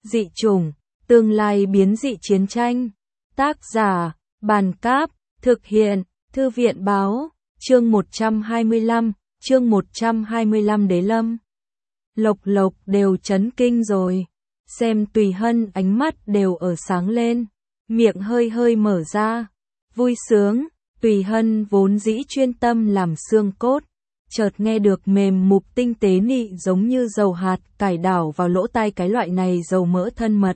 Dị chủng, tương lai biến dị chiến tranh. Tác giả, Bàn Cáp, thực hiện, Thư viện Báo, chương 125, chương 125 Đế Lâm. Lộc Lộc đều chấn kinh rồi, xem Tùy Hân ánh mắt đều ở sáng lên, miệng hơi hơi mở ra, vui sướng. Tùy Hân vốn dĩ chuyên tâm làm xương cốt, chợt nghe được mềm mục tinh tế nị giống như dầu hạt cải đảo vào lỗ tai cái loại này dầu mỡ thân mật.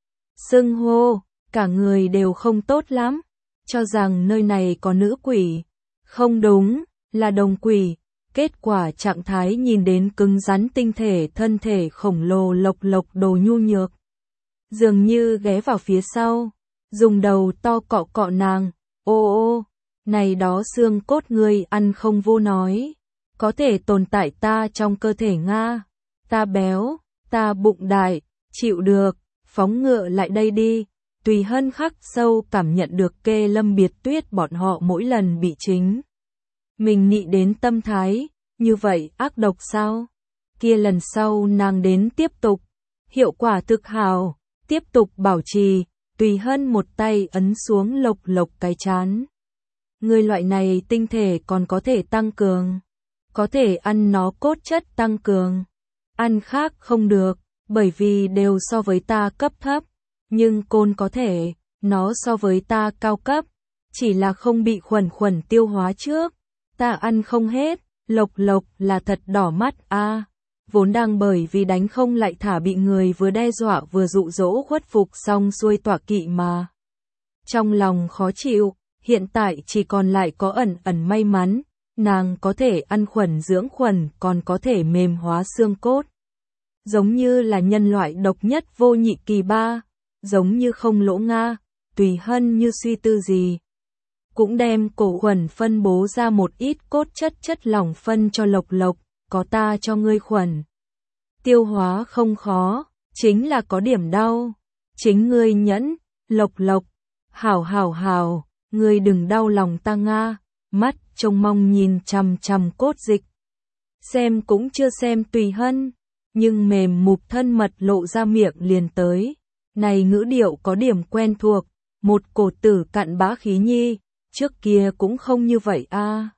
Xưng hô, cả người đều không tốt lắm, cho rằng nơi này có nữ quỷ. Không đúng, là đồng quỷ. Kết quả trạng thái nhìn đến cứng rắn tinh thể thân thể khổng lồ Lộc Lộc đồ nhu nhược. Dường như ghé vào phía sau, dùng đầu to cọ cọ nàng, ô ô, này đó xương cốt ngươi ăn không vô nói. Có thể tồn tại ta trong cơ thể Nga, ta béo, ta bụng đại, chịu được, phóng ngựa lại đây đi. Tùy Hân khắc sâu cảm nhận được Kê Lâm Biệt Tuyết bọn họ mỗi lần bị chính mình nị đến tâm thái, như vậy ác độc sao? Kia lần sau nàng đến tiếp tục, hiệu quả thực hào, tiếp tục bảo trì. Tùy Hân một tay ấn xuống Lộc Lộc cái chán. Người loại này tinh thể còn có thể tăng cường, có thể ăn nó cốt chất tăng cường, ăn khác không được, bởi vì đều so với ta cấp thấp, nhưng côn có thể, nó so với ta cao cấp, chỉ là không bị khuẩn tiêu hóa trước, ta ăn không hết. Lộc Lộc là thật đỏ mắt a, vốn đang bởi vì đánh không lại thả bị người vừa đe dọa vừa dụ dỗ khuất phục xong xuôi tọa kỵ mà. Trong lòng khó chịu, hiện tại chỉ còn lại có ẩn may mắn, nàng có thể ăn khuẩn dưỡng khuẩn còn có thể mềm hóa xương cốt. Giống như là nhân loại độc nhất vô nhị kỳ ba, giống như không lỗ Nga. Tùy Hân như suy tư gì, cũng đem cổ khuẩn phân bố ra một ít cốt chất lỏng phân cho Lộc Lộc, có ta cho ngươi khuẩn. Tiêu hóa không khó, chính là có điểm đau, chính ngươi nhẫn. Lộc Lộc, hảo, ngươi đừng đau lòng ta Nga. Mắt trông mong nhìn chằm cốt dịch, xem cũng chưa xem Tùy Hân, nhưng mềm mục thân mật lộ ra miệng liền tới. Này ngữ điệu có điểm quen thuộc, một cổ tử cặn bã khí nhi, trước kia cũng không như vậy a.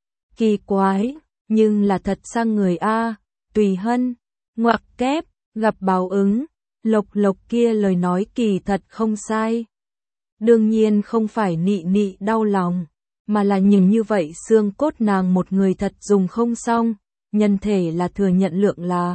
Kỳ quái, nhưng là thật sang người a. Tùy Hân, ngoặc kép, gặp báo ứng. Lộc Lộc kia lời nói kỳ thật không sai. Đương nhiên không phải nị đau lòng, mà là nhìn như vậy xương cốt nàng một người thật dùng không xong, nhân thể là thừa nhận lượng là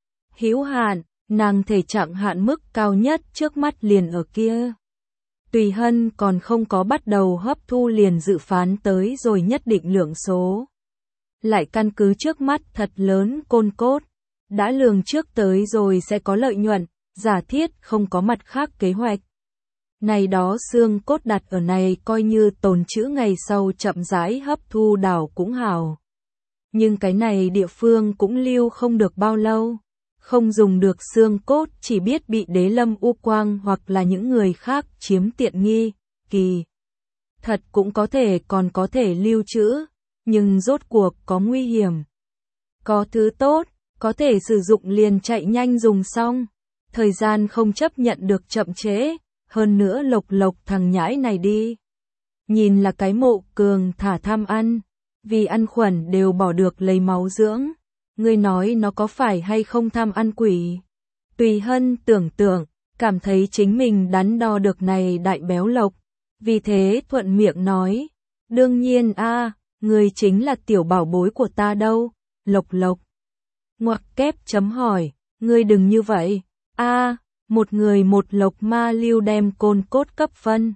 hữu hạn, nàng thể trạng hạn mức cao nhất trước mắt liền ở kia. Tùy Hân còn không có bắt đầu hấp thu liền dự phán tới rồi nhất định lượng số. Lại căn cứ trước mắt thật lớn côn cốt, đã lường trước tới rồi sẽ có lợi nhuận, giả thiết không có mặt khác kế hoạch. Này đó xương cốt đặt ở này coi như tồn trữ ngày sau chậm rãi hấp thu đảo cũng hảo. Nhưng cái này địa phương cũng lưu không được bao lâu. Không dùng được xương cốt chỉ biết bị Đế Lâm U Quang hoặc là những người khác chiếm tiện nghi, kỳ. Thật cũng có thể còn có thể lưu trữ, nhưng rốt cuộc có nguy hiểm. Có thứ tốt, có thể sử dụng liền chạy nhanh dùng xong, thời gian không chấp nhận được chậm trễ, hơn nữa Lộc Lộc thằng nhãi này đi. Nhìn là cái mộ cường thả tham ăn, vì ăn khuẩn đều bỏ được lấy máu dưỡng. Ngươi nói nó có phải hay không tham ăn quỷ? Tùy Hân tưởng, cảm thấy chính mình đắn đo được này đại béo Lộc. Vì thế thuận miệng nói, đương nhiên a, ngươi chính là tiểu bảo bối của ta đâu. Lộc Lộc, ngoặc kép chấm hỏi, ngươi đừng như vậy. A, một người một Lộc ma lưu đem côn cốt cấp phân.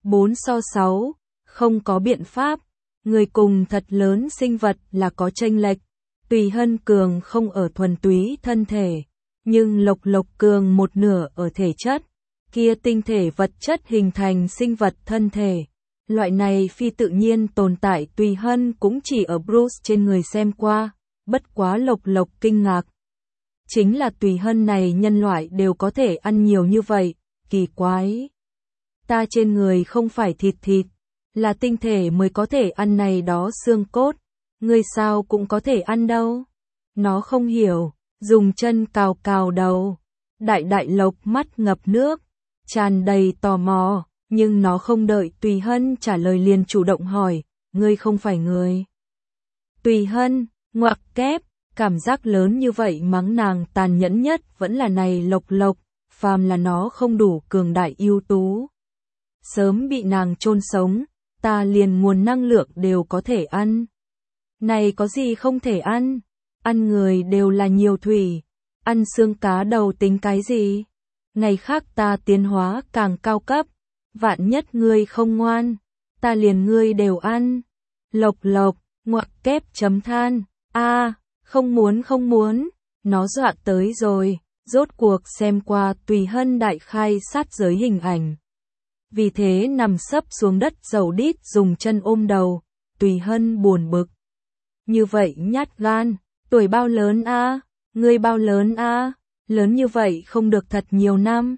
4/6, không có biện pháp. Người cùng thật lớn sinh vật là có chênh lệch. Tùy Hân cường không ở thuần túy thân thể, nhưng Lộc Lộc cường một nửa ở thể chất, kia tinh thể vật chất hình thành sinh vật thân thể. Loại này phi tự nhiên tồn tại Tùy Hân cũng chỉ ở Bruce trên người xem qua, bất quá Lộc Lộc kinh ngạc. Chính là Tùy Hân này nhân loại đều có thể ăn nhiều như vậy, kỳ quái. Ta trên người không phải thịt, là tinh thể mới có thể ăn này đó xương cốt. Ngươi sao cũng có thể ăn đâu. Nó không hiểu, dùng chân cào đầu. Đại Lộc mắt ngập nước, tràn đầy tò mò, nhưng nó không đợi Tùy Hân trả lời liền chủ động hỏi, ngươi không phải người. Tùy Hân, ngoặc kép, cảm giác lớn như vậy mắng nàng tàn nhẫn nhất vẫn là này Lộc, phàm là nó không đủ cường đại ưu tú. Sớm bị nàng chôn sống, ta liền nguồn năng lượng đều có thể ăn. Này có gì không thể ăn? Ăn người đều là nhiều thủy, ăn xương cá đầu tính cái gì? Ngày khác ta tiến hóa càng cao cấp, vạn nhất ngươi không ngoan, ta liền ngươi đều ăn. Lộc, ngoặc kép chấm than, không muốn, nó dọa tới rồi, rốt cuộc xem qua Tùy Hân đại khai sát giới hình ảnh. Vì thế nằm sấp xuống đất dầu đít dùng chân ôm đầu, Tùy Hân buồn bực. Như vậy nhát gan, tuổi bao lớn a? Ngươi bao lớn a? Lớn như vậy không được thật nhiều năm.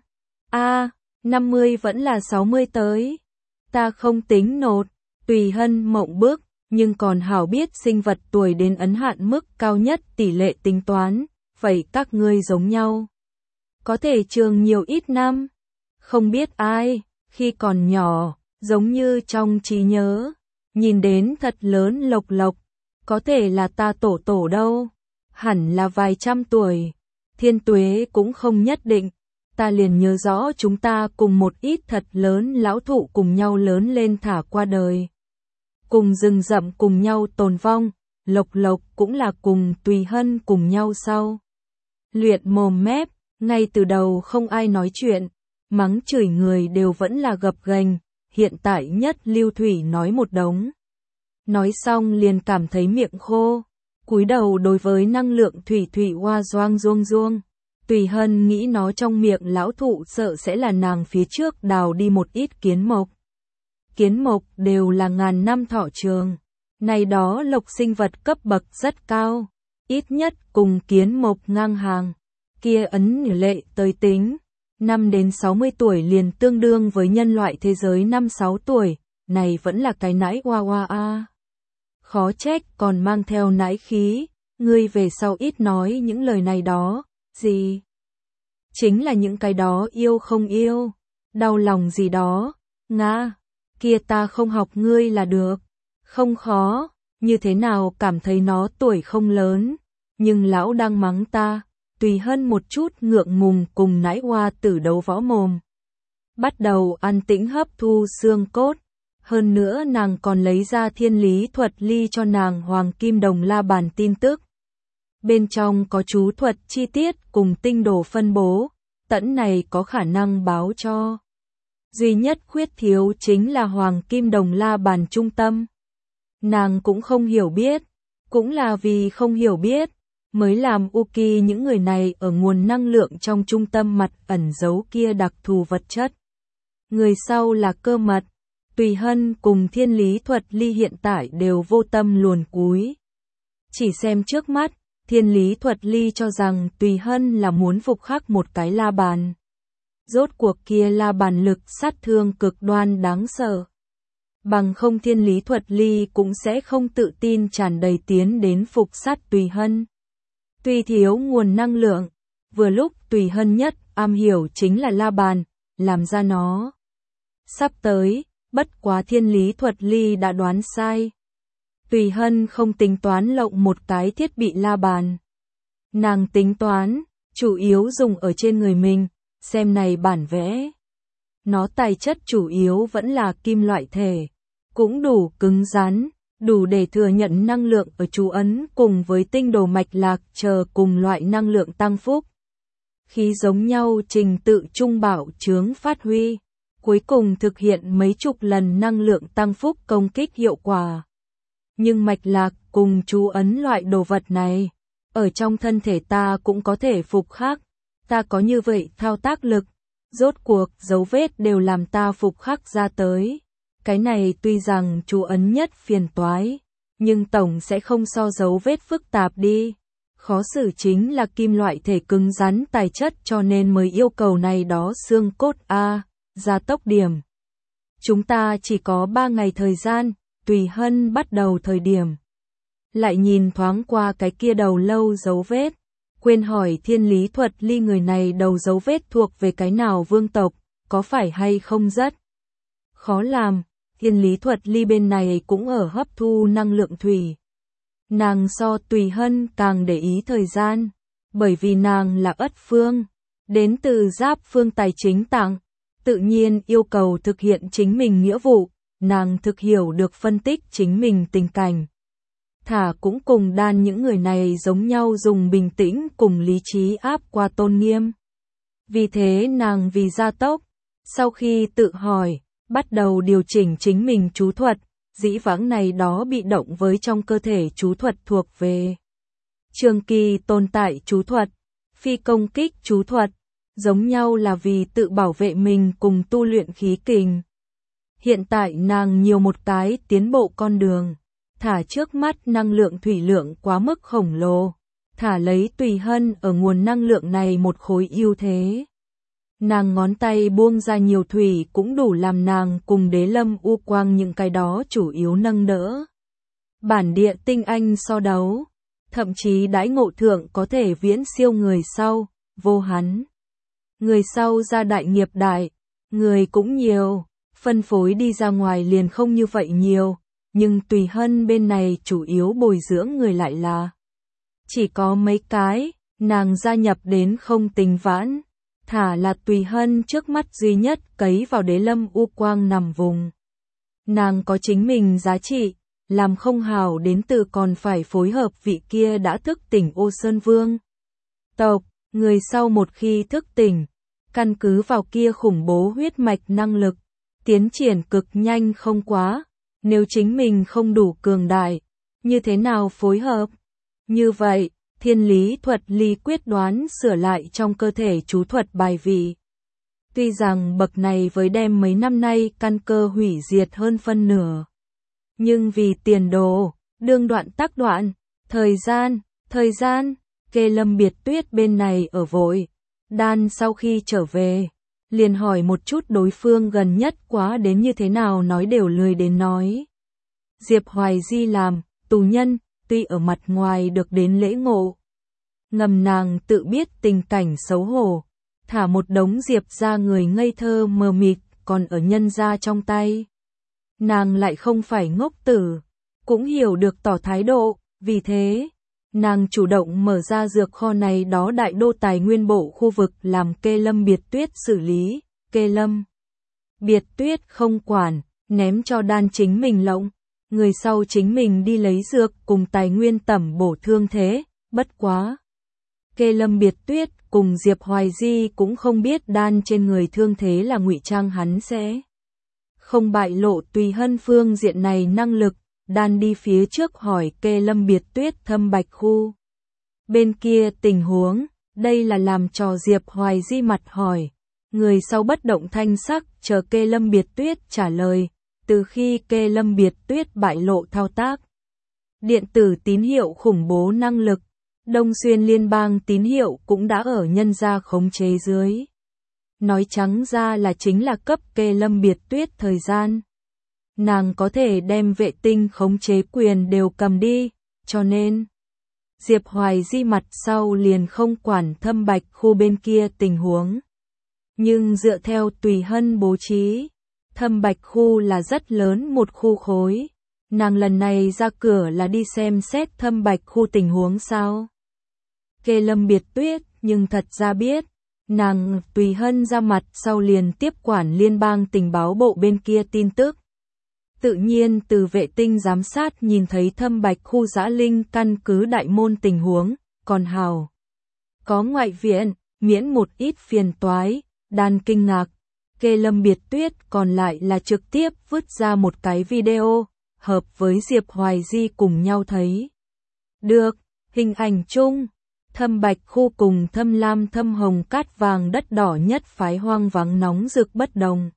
50 vẫn là 60 tới. Ta không tính nột, Tùy Hân mộng bức, nhưng còn hảo biết sinh vật tuổi đến ấn hạn mức cao nhất tỷ lệ tính toán, vậy các ngươi giống nhau. Có thể trường nhiều ít năm, không biết ai, khi còn nhỏ, giống như trong trí nhớ, nhìn đến thật lớn Lộc, có thể là ta tổ đâu, hẳn là vài trăm tuổi, thiên tuế cũng không nhất định, ta liền nhớ rõ chúng ta cùng một ít thật lớn lão thụ cùng nhau lớn lên thả qua đời. Cùng rừng rậm cùng nhau tồn vong, Lộc cũng là cùng Tùy Hân cùng nhau sau. Luyện mồm mép, ngay từ đầu không ai nói chuyện, mắng chửi người đều vẫn là gập ghềnh, hiện tại nhất Lưu Thủy nói một đống. Nói xong liền cảm thấy miệng khô, cúi đầu đối với năng lượng thủy hoa doang ruông. Tùy Hân nghĩ nó trong miệng lão thụ sợ sẽ là nàng phía trước đào đi một ít kiến mộc. Kiến mộc đều là ngàn năm thọ trường, này đó lộc sinh vật cấp bậc rất cao, ít nhất cùng kiến mộc ngang hàng. Kia ấn lệ tới tính, 5 đến 60 tuổi liền tương đương với nhân loại thế giới 5-6 tuổi, này vẫn là cái nãi hoa a. Khó trách còn mang theo nãi khí, ngươi về sau ít nói những lời này đó, gì? Chính là những cái đó yêu không yêu, đau lòng gì đó, Nga, kia ta không học ngươi là được, không khó, như thế nào cảm thấy nó tuổi không lớn, nhưng lão đang mắng ta. Tùy Hân một chút ngượng ngùng cùng nãi hoa tử đấu võ mồm. Bắt đầu an tĩnh hấp thu xương cốt. Hơn nữa nàng còn lấy ra thiên lý thuật ly cho nàng Hoàng Kim Đồng La Bàn tin tức. Bên trong có chú thuật chi tiết cùng tinh đồ phân bố, tẫn này có khả năng báo cho. Duy nhất khuyết thiếu chính là Hoàng Kim Đồng La Bàn trung tâm. Nàng cũng không hiểu biết, cũng là vì không hiểu biết, mới làm Uki những người này ở nguồn năng lượng trong trung tâm mặt ẩn giấu kia đặc thù vật chất. Người sau là cơ mật, Tùy Hân cùng thiên lý thuật ly hiện tại đều vô tâm luồn cúi. Chỉ xem trước mắt, thiên lý thuật ly cho rằng Tùy Hân là muốn phục khắc một cái la bàn. Rốt cuộc kia la bàn lực sát thương cực đoan đáng sợ. Bằng không thiên lý thuật ly cũng sẽ không tự tin tràn đầy tiến đến phục sát Tùy Hân. Tuy thiếu nguồn năng lượng, vừa lúc Tùy Hân nhất am hiểu chính là la bàn, làm ra nó. Sắp tới, bất quá thiên lý thuật ly đã đoán sai. Tùy Hân không tính toán lộng một cái thiết bị la bàn. Nàng tính toán, chủ yếu dùng ở trên người mình, xem này bản vẽ. Nó tài chất chủ yếu vẫn là kim loại thể, cũng đủ cứng rắn. Đủ để thừa nhận năng lượng ở chú ấn cùng với tinh đồ mạch lạc chờ cùng loại năng lượng tăng phúc. Khi giống nhau trình tự trung bảo chướng phát huy, cuối cùng thực hiện mấy chục lần năng lượng tăng phúc công kích hiệu quả. Nhưng mạch lạc cùng chú ấn loại đồ vật này, ở trong thân thể ta cũng có thể phục khắc, ta có như vậy thao tác lực, rốt cuộc dấu vết đều làm ta phục khắc ra tới. Cái này tuy rằng chú ấn nhất phiền toái, nhưng tổng sẽ không so dấu vết phức tạp đi. Khó xử chính là kim loại thể cứng rắn tài chất cho nên mới yêu cầu này đó xương cốt A, gia tốc điểm. Chúng ta chỉ có 3 ngày thời gian, Tùy Hân bắt đầu thời điểm. Lại nhìn thoáng qua cái kia đầu lâu dấu vết, Quên hỏi Thiên Lý Thuật Ly người này đầu dấu vết thuộc về cái nào vương tộc, có phải hay không rất khó làm. Thiên Lý Thuật Ly bên này cũng ở hấp thu năng lượng thủy. Nàng so Tùy Hân càng để ý thời gian, bởi vì nàng là Ất Phương, đến từ Giáp Phương tài chính tặng, tự nhiên yêu cầu thực hiện chính mình nghĩa vụ, nàng thực hiểu được phân tích chính mình tình cảnh. Thả cũng cùng đan những người này giống nhau dùng bình tĩnh cùng lý trí áp qua tôn nghiêm. Vì thế nàng vì gia tốc, sau khi tự hỏi, bắt đầu điều chỉnh chính mình chú thuật, dĩ vãng này đó bị động với trong cơ thể chú thuật thuộc về trường kỳ tồn tại chú thuật, phi công kích chú thuật, giống nhau là vì tự bảo vệ mình cùng tu luyện khí kình. Hiện tại nàng nhiều một cái tiến bộ con đường, thả trước mắt năng lượng thủy lượng quá mức khổng lồ, thả lấy Tùy Hân ở nguồn năng lượng này một khối ưu thế. Nàng ngón tay buông ra nhiều thủy cũng đủ làm nàng cùng Đế Lâm U Quang những cái đó chủ yếu nâng đỡ. Bản địa tinh anh so đấu, thậm chí đãi ngộ thượng có thể viễn siêu người sau, vô hắn. Người sau ra đại nghiệp đại, người cũng nhiều, phân phối đi ra ngoài liền không như vậy nhiều, nhưng Tùy Hân bên này chủ yếu bồi dưỡng người lại là chỉ có mấy cái, nàng gia nhập đến không tính vãn. Thả là Tùy Hân trước mắt duy nhất cấy vào Đế Lâm U Quang nằm vùng. Nàng có chính mình giá trị, làm không hảo đến từ còn phải phối hợp vị kia đã thức tỉnh Ô Sơn Vương tộc, người sau một khi thức tỉnh, căn cứ vào kia khủng bố huyết mạch năng lực, tiến triển cực nhanh không quá, nếu chính mình không đủ cường đại, như thế nào phối hợp? Như vậy, Thiên Lý Thuật Ly quyết đoán sửa lại trong cơ thể chú thuật bài vị. Tuy rằng bậc này với đem mấy năm nay căn cơ hủy diệt hơn phân nửa, nhưng vì tiền đồ, đương đoạn tác đoạn, thời gian, Kê Lâm Biệt Tuyết bên này ở vội, đan sau khi trở về, liền hỏi một chút đối phương gần nhất quá đến như thế nào nói đều lười đến nói. Diệp Hoài Di làm, tù nhân, tuy ở mặt ngoài được đến lễ ngộ, ngầm nàng tự biết tình cảnh xấu hổ, thả một đống Diệp ra người ngây thơ mờ mịt còn ở nhân ra trong tay. Nàng lại không phải ngốc tử, cũng hiểu được tỏ thái độ, vì thế, nàng chủ động mở ra dược kho này đó đại đô tài nguyên bộ khu vực làm Kê Lâm Biệt Tuyết xử lý, Kê Lâm Biệt Tuyết không quản, ném cho đan chính mình lộng, người sau chính mình đi lấy dược cùng tài nguyên tẩm bổ thương thế, bất quá. Kê Lâm Biệt Tuyết cùng Diệp Hoài Di cũng không biết đan trên người thương thế là ngụy trang hắn sẽ không bại lộ Tùy Hân phương diện này năng lực, đan đi phía trước hỏi Kê Lâm Biệt Tuyết Thâm Bạch khu. Bên kia tình huống, đây là làm trò Diệp Hoài Di mặt hỏi, người sau bất động thanh sắc chờ Kê Lâm Biệt Tuyết trả lời, từ khi Kê Lâm Biệt Tuyết bại lộ thao tác. Điện tử tín hiệu khủng bố năng lực, Đông Xuyên liên bang tín hiệu cũng đã ở nhân gia khống chế dưới. Nói trắng ra là chính là cấp Kê Lâm Biệt Tuyết thời gian. Nàng có thể đem vệ tinh khống chế quyền đều cầm đi, cho nên Diệp Hoài Di mặt sau liền không quản Thâm Bạch khu bên kia tình huống. Nhưng dựa theo Tùy Hân bố trí, Thâm Bạch khu là rất lớn một khu khối. Nàng lần này ra cửa là đi xem xét Thâm Bạch khu tình huống sao? Kê Lâm Biệt Tuyết, nhưng thật ra biết, nàng Tùy Hân ra mặt sau liền tiếp quản liên bang tình báo bộ bên kia tin tức. Tự nhiên từ vệ tinh giám sát nhìn thấy Thâm Bạch khu Dã Linh căn cứ đại môn tình huống, còn hào. Có ngoại viện, miễn một ít phiền toái, đan kinh ngạc. Kê Lâm Biệt Tuyết còn lại là trực tiếp vứt ra một cái video, hợp với Diệp Hoài Di cùng nhau thấy. Được, hình ảnh chung, Thâm Bạch khu cùng Thâm Lam Thâm Hồng cát vàng đất đỏ nhất phái hoang vắng nóng rực bất đồng.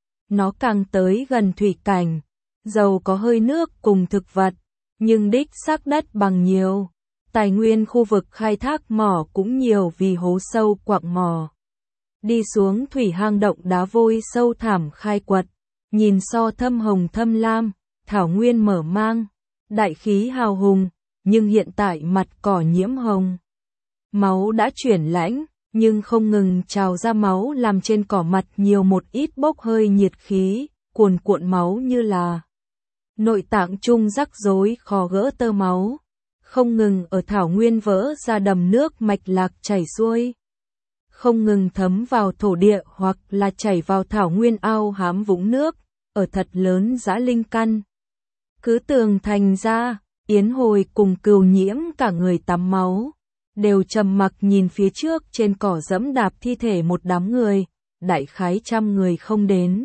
Nó càng tới gần thủy cảnh, giàu có hơi nước cùng thực vật, nhưng đích xác đất bằng nhiều. Tài nguyên khu vực khai thác mỏ cũng nhiều vì hố sâu quặng mỏ. Đi xuống thủy hang động đá vôi sâu thẳm khai quật, nhìn so Thâm Hồng Thâm Lam, thảo nguyên mở mang, đại khí hào hùng, nhưng hiện tại mặt cỏ nhiễm hồng. máu đã chuyển lãnh, nhưng không ngừng trào ra máu làm trên cỏ mặt nhiều một ít bốc hơi nhiệt khí, cuồn cuộn máu như là nội tạng chung rắc rối khó gỡ tơ máu, không ngừng ở thảo nguyên vỡ ra đầm nước mạch lạc chảy xuôi, không ngừng thấm vào thổ địa hoặc là chảy vào thảo nguyên ao hám vũng nước, ở thật lớn dã linh căn. Cứ tường thành ra, Yến Hồi cùng Cừu Nhiễm cả người tắm máu, đều trầm mặc nhìn phía trước trên cỏ dẫm đạp thi thể một đám người, đại khái 100 người không đến.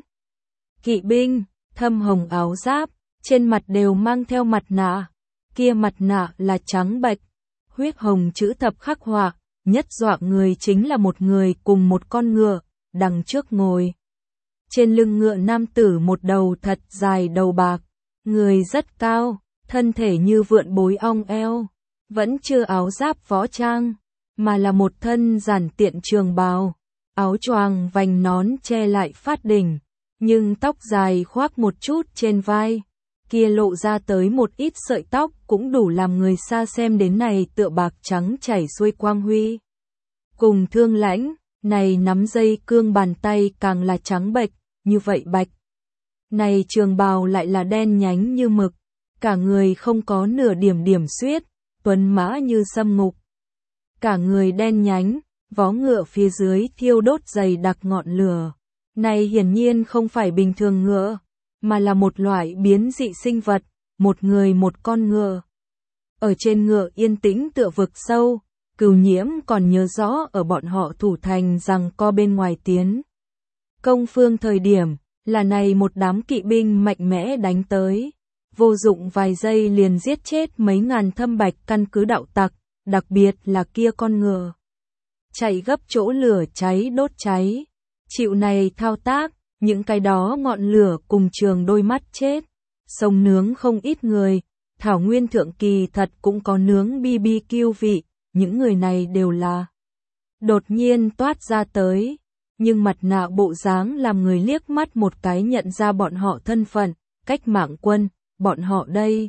Kỵ binh, thâm hồng áo giáp, trên mặt đều mang theo mặt nạ, kia mặt nạ là trắng bạch, huyết hồng chữ thập khắc họa, nhất dọa người chính là một người cùng một con ngựa, đằng trước ngồi. Trên lưng ngựa nam tử một đầu thật dài đầu bạc, người rất cao, thân thể như vượn bối ong eo, vẫn chưa áo giáp võ trang, mà là một thân giản tiện trường bào, áo choàng vành nón che lại phát đỉnh, nhưng tóc dài khoác một chút trên vai, kia lộ ra tới một ít sợi tóc cũng đủ làm người xa xem đến này tựa bạc trắng chảy xuôi quang huy. Cùng Thương Lãnh, này nắm dây cương bàn tay càng là trắng bệch, như vậy bạch. Này trường bào lại là đen nhánh như mực, cả người không có nửa điểm điểm xuyết, tuấn mã như sâm ngục. Cả người đen nhánh, vó ngựa phía dưới thiêu đốt dày đặc ngọn lửa. Này hiển nhiên không phải bình thường ngựa, mà là một loại biến dị sinh vật, một người một con ngựa. Ở trên ngựa yên tĩnh tựa vực sâu, Cừu Nhiễm còn nhớ rõ ở bọn họ thủ thành rằng co bên ngoài tiến. Công phương thời điểm, là này một đám kỵ binh mạnh mẽ đánh tới, vô dụng vài giây liền giết chết mấy ngàn thâm bạch căn cứ đạo tặc, đặc biệt là kia con ngựa. Chạy gấp chỗ lửa cháy đốt cháy. Chịu này thao tác, những cái đó ngọn lửa cùng trường đôi mắt chết. Sông nướng không ít người, thảo nguyên thượng kỳ thật cũng có nướng BBQ vị, những người này đều là đột nhiên toát ra tới. Nhưng mặt nạ bộ dáng làm người liếc mắt một cái nhận ra bọn họ thân phận, cách mạng quân, bọn họ đây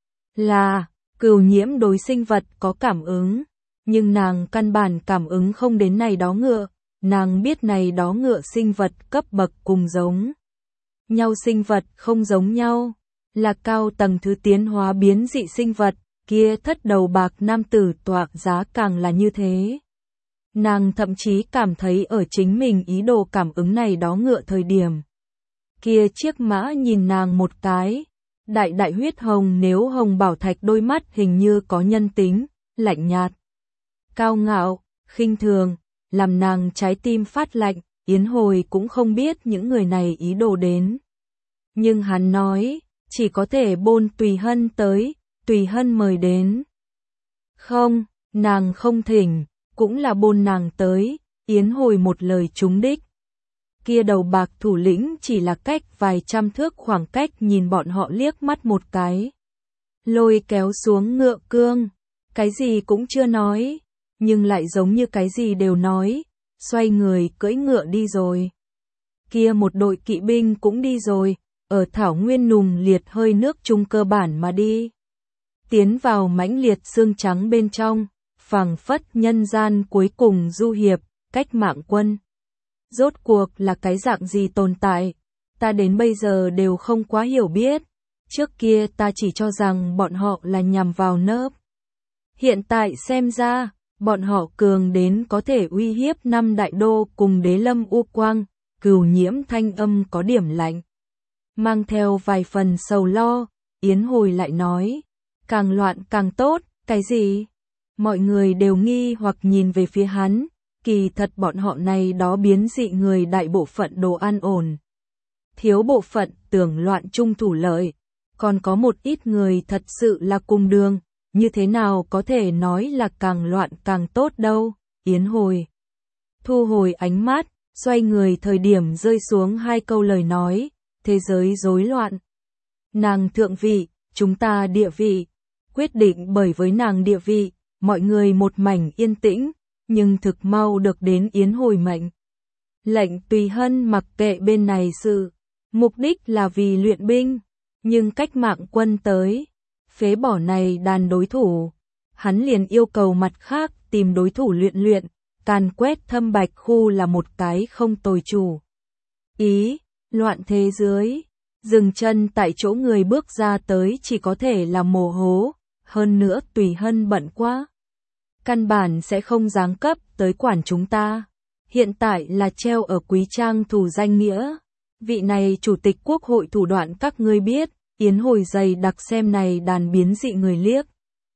là Cừu Nhiễm đối sinh vật có cảm ứng, nhưng nàng căn bản cảm ứng không đến này đó ngựa, nàng biết này đó ngựa sinh vật cấp bậc cùng giống nhau sinh vật không giống nhau, là cao tầng thứ tiến hóa biến dị sinh vật, kia thất đầu bạc nam tử tọa giá càng là như thế. Nàng thậm chí cảm thấy ở chính mình ý đồ cảm ứng này đó ngựa thời điểm. Kia chiếc mã nhìn nàng một cái, đại đại huyết hồng nếu hồng bảo thạch đôi mắt hình như có nhân tính, lạnh nhạt, cao ngạo, khinh thường, làm nàng trái tim phát lạnh, Yến Hồi cũng không biết những người này ý đồ đến. Nhưng hắn nói, chỉ có thể bôn Tùy Hân tới, Tùy Hân mời đến. Không, nàng không thỉnh. Cũng là bôn nàng tới, Yến Hồi một lời trúng đích. Kia đầu bạc thủ lĩnh chỉ là cách vài trăm thước khoảng cách nhìn bọn họ liếc mắt một cái. Lôi kéo xuống ngựa cương, cái gì cũng chưa nói, nhưng lại giống như cái gì đều nói, xoay người cưỡi ngựa đi rồi. Kia một đội kỵ binh cũng đi rồi, ở thảo nguyên nùng liệt hơi nước trung cơ bản mà đi. Tiến vào mãnh liệt xương trắng bên trong. Phảng phất nhân gian cuối cùng du hiệp, cách mạng quân. Rốt cuộc là cái dạng gì tồn tại, ta đến bây giờ đều không quá hiểu biết. Trước kia ta chỉ cho rằng bọn họ là nhằm vào nớp. Hiện tại xem ra, bọn họ cường đến có thể uy hiếp 5 đại đô cùng Đế Lâm U Quang, Cừu Nhiễm thanh âm có điểm lạnh. Mang theo vài phần sầu lo, Yến Hồi lại nói, càng loạn càng tốt, cái gì? Mọi người đều nghi hoặc nhìn về phía hắn, kỳ thật bọn họ này đó biến dị người đại bộ phận đồ an ổn. Thiếu bộ phận tưởng loạn trung thủ lợi, còn có một ít người thật sự là cùng đường, như thế nào có thể nói là càng loạn càng tốt đâu, Yến Hồi. Thu hồi ánh mắt, xoay người thời điểm rơi xuống 2 câu lời nói, thế giới rối loạn. Nàng thượng vị, chúng ta địa vị, quyết định bởi với nàng địa vị. Mọi người một mảnh yên tĩnh, nhưng thực mau được đến Yến Hồi mệnh. Lệnh Tùy Hân mặc kệ bên này sự, mục đích là vì luyện binh, nhưng cách mạng quân tới, phế bỏ này đàn đối thủ, hắn liền yêu cầu mặt khác tìm đối thủ luyện luyện, càn quét Thâm Bạch khu là một cái không tồi chủ ý. Loạn thế dưới, dừng chân tại chỗ người bước ra tới chỉ có thể là mồ hố, hơn nữa Tùy Hân bận quá. Căn bản sẽ không giáng cấp tới quản chúng ta. Hiện tại là treo ở Quý Trang thủ danh nghĩa. Vị này chủ tịch quốc hội thủ đoạn các ngươi biết, Yến Hồi dày đặc xem này đàn biến dị người liếc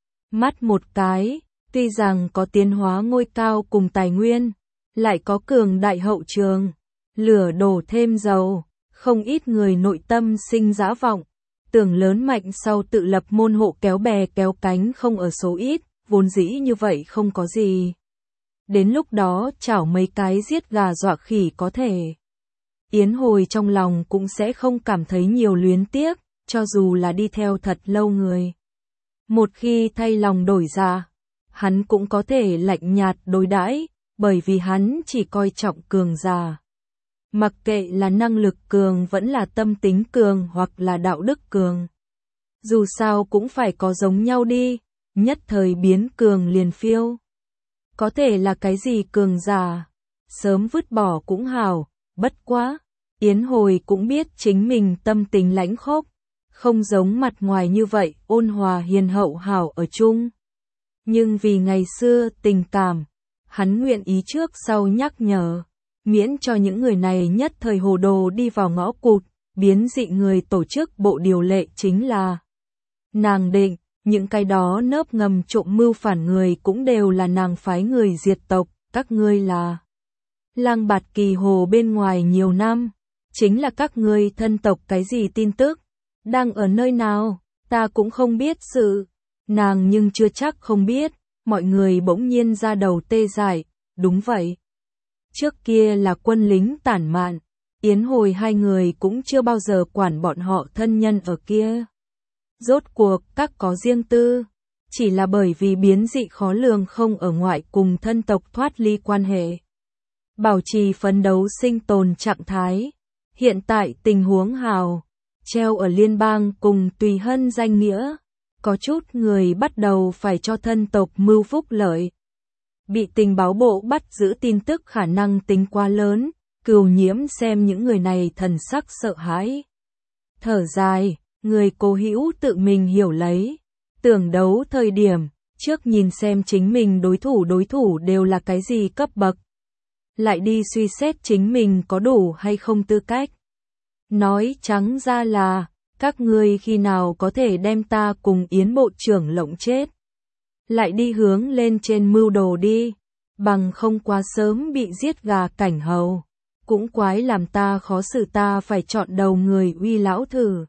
mắt một cái, tuy rằng có tiến hóa ngôi cao cùng tài nguyên, lại có cường đại hậu trường, lửa đổ thêm dầu, không ít người nội tâm sinh dã vọng, tưởng lớn mạnh sau tự lập môn hộ kéo bè kéo cánh không ở số ít, vốn dĩ như vậy không có gì. Đến lúc đó chảo mấy cái giết gà dọa khỉ có thể. Yến Hồi trong lòng cũng sẽ không cảm thấy nhiều luyến tiếc, cho dù là đi theo thật lâu người. Một khi thay lòng đổi dạ, hắn cũng có thể lạnh nhạt đối đãi, bởi vì hắn chỉ coi trọng cường giả. Mặc kệ là năng lực cường vẫn là tâm tính cường hoặc là đạo đức cường. Dù sao cũng phải có giống nhau đi, nhất thời biến cường liền phiêu. Có thể là cái gì cường giả, sớm vứt bỏ cũng hảo, bất quá. Yến Hồi cũng biết chính mình tâm tình lãnh khốc, không giống mặt ngoài như vậy ôn hòa hiền hậu hảo ở chung. Nhưng vì ngày xưa tình cảm, hắn nguyện ý trước sau nhắc nhở, miễn cho những người này nhất thời hồ đồ đi vào ngõ cụt, biến dị người tổ chức bộ điều lệ chính là nàng định, những cái đó nớp ngầm trộm mưu phản người cũng đều là nàng phái người diệt tộc, các ngươi là lang bạt kỳ hồ bên ngoài nhiều năm, chính là các ngươi thân tộc cái gì tin tức, đang ở nơi nào, ta cũng không biết sự, nàng nhưng chưa chắc không biết, mọi người bỗng nhiên ra đầu tê dại, đúng vậy. Trước kia là quân lính tản mạn, Yến Hồi hai người cũng chưa bao giờ quản bọn họ thân nhân ở kia. Rốt cuộc các có riêng tư, chỉ là bởi vì biến dị khó lường không ở ngoại cùng thân tộc thoát ly quan hệ. Bảo trì phấn đấu sinh tồn trạng thái. Hiện tại tình huống hào, treo ở liên bang cùng Tùy Hân danh nghĩa, có chút người bắt đầu phải cho thân tộc mưu phúc lợi. Bị tình báo bộ bắt giữ tin tức khả năng tính quá lớn, Cửu Nhiễm xem những người này thần sắc sợ hãi. Thở dài, người cố hữu tự mình hiểu lấy, tưởng đấu thời điểm, trước nhìn xem chính mình đối thủ đều là cái gì cấp bậc. Lại đi suy xét chính mình có đủ hay không tư cách. Nói trắng ra là, các ngươi khi nào có thể đem ta cùng Yến bộ trưởng lộng chết. Lại đi hướng lên trên mưu đồ đi, bằng không quá sớm bị giết gà cảnh hầu. Cũng quái làm ta khó xử, ta phải chọn đầu người uy lão thử.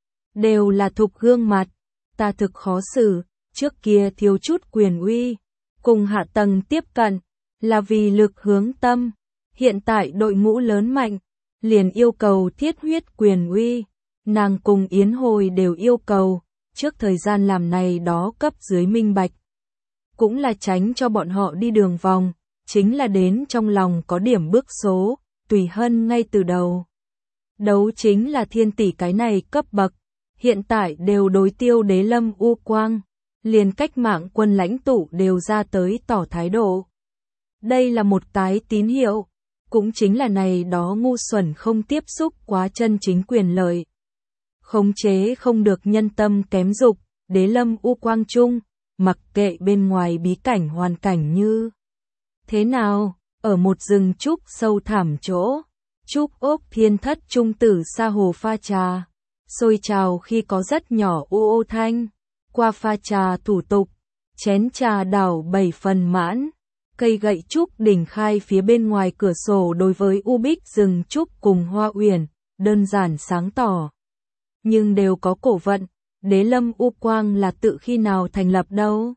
Đều là thục gương mặt, ta thực khó xử, trước kia thiếu chút quyền uy, cùng hạ tầng tiếp cận, là vì lực hướng tâm. Hiện tại đội ngũ lớn mạnh, liền yêu cầu thiết huyết quyền uy, nàng cùng Yến Hồi đều yêu cầu, trước thời gian làm này đó cấp dưới minh bạch. Cũng là tránh cho bọn họ đi đường vòng, chính là đến trong lòng có điểm bước số, Tùy Hân ngay từ đầu. Đấu chính là thiên tỷ cái này cấp bậc, hiện tại đều đối tiêu Đế Lâm U Quang, liền cách mạng quân lãnh tụ đều ra tới tỏ thái độ. Đây là một cái tín hiệu, cũng chính là này đó ngu xuẩn không tiếp xúc quá chân chính quyền lợi. Khống chế không được nhân tâm kém dục, Đế Lâm U Quang chung, mặc kệ bên ngoài bí cảnh hoàn cảnh như thế nào, ở một rừng trúc sâu thẳm chỗ, trúc ốc thiên thất trung tử sa hồ pha trà, sôi trào khi có rất nhỏ ô thanh, qua pha trà thủ tục, chén trà đảo 7 phần mãn, cây gậy trúc đỉnh khai phía bên ngoài cửa sổ đối với u bích rừng trúc cùng hoa uyển, đơn giản sáng tỏ. Nhưng đều có cổ vận, Đế Lâm U Quang là tự khi nào thành lập đâu.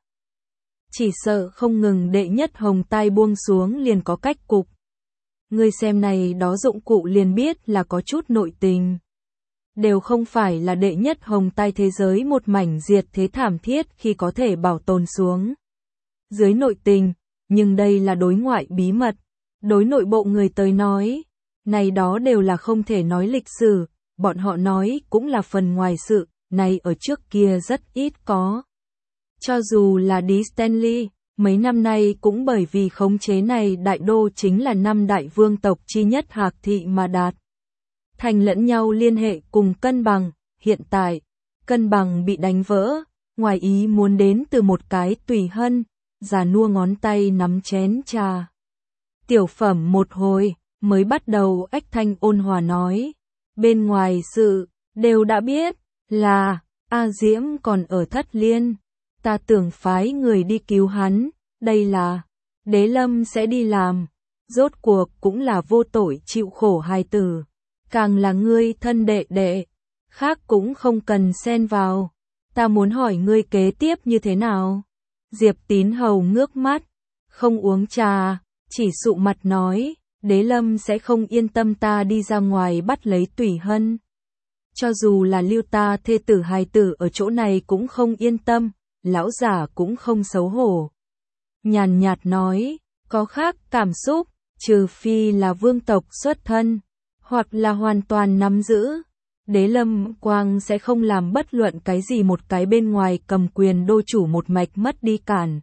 Chỉ sợ không ngừng đệ nhất hồng tai buông xuống liền có cách cục. Người xem này đó dụng cụ liền biết là có chút nội tình. Đều không phải là đệ nhất hồng tai thế giới một mảnh diệt thế thảm thiết khi có thể bảo tồn xuống. Dưới nội tình, nhưng đây là đối ngoại bí mật. Đối nội bộ người tới nói, này đó đều là không thể nói lịch sử, bọn họ nói cũng là phần ngoài sự, này ở trước kia rất ít có. Cho dù là Đi Stanley, mấy năm nay cũng bởi vì khống chế này đại đô chính là năm đại vương tộc chi nhất Hạc Thị mà đạt thành lẫn nhau liên hệ cùng cân bằng. Hiện tại, cân bằng bị đánh vỡ, ngoài ý muốn đến từ một cái Tùy Hân, già nua ngón tay nắm chén trà. Tiểu Phẩm một hồi, mới bắt đầu ách thanh ôn hòa nói, bên ngoài sự, đều đã biết, là, A Diễm còn ở Thất Liên, ta tưởng phái người đi cứu hắn, đây là, Đế Lâm sẽ đi làm, rốt cuộc cũng là vô tội chịu khổ hài tử, càng là ngươi thân đệ đệ, khác cũng không cần xen vào, ta muốn hỏi ngươi kế tiếp như thế nào? Diệp Tín Hầu ngước mắt, không uống trà, chỉ sụ mặt nói, Đế Lâm sẽ không yên tâm ta đi ra ngoài bắt lấy Tùy Hân. Cho dù là lưu ta thê tử hài tử ở chỗ này cũng không yên tâm, lão giả cũng không xấu hổ. Nhàn nhạt nói, có khác cảm xúc, trừ phi là vương tộc xuất thân, hoặc là hoàn toàn nắm giữ. Đế Lâm Quang sẽ không làm bất luận cái gì một cái bên ngoài cầm quyền đô chủ một mạch mất đi cản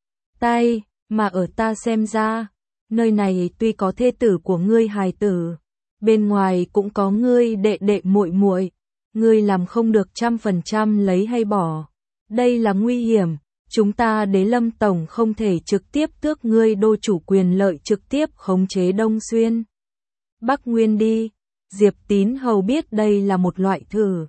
tay, mà ở ta xem ra, nơi này tuy có thê tử của ngươi hài tử, bên ngoài cũng có ngươi đệ đệ muội muội, ngươi làm không được 100% lấy hay bỏ. Đây là nguy hiểm, chúng ta Đế Lâm Tổng không thể trực tiếp tước ngươi đô chủ quyền lợi trực tiếp khống chế Đông Xuyên. Bắc Nguyên đi, Diệp Tín Hầu biết đây là một loại thử.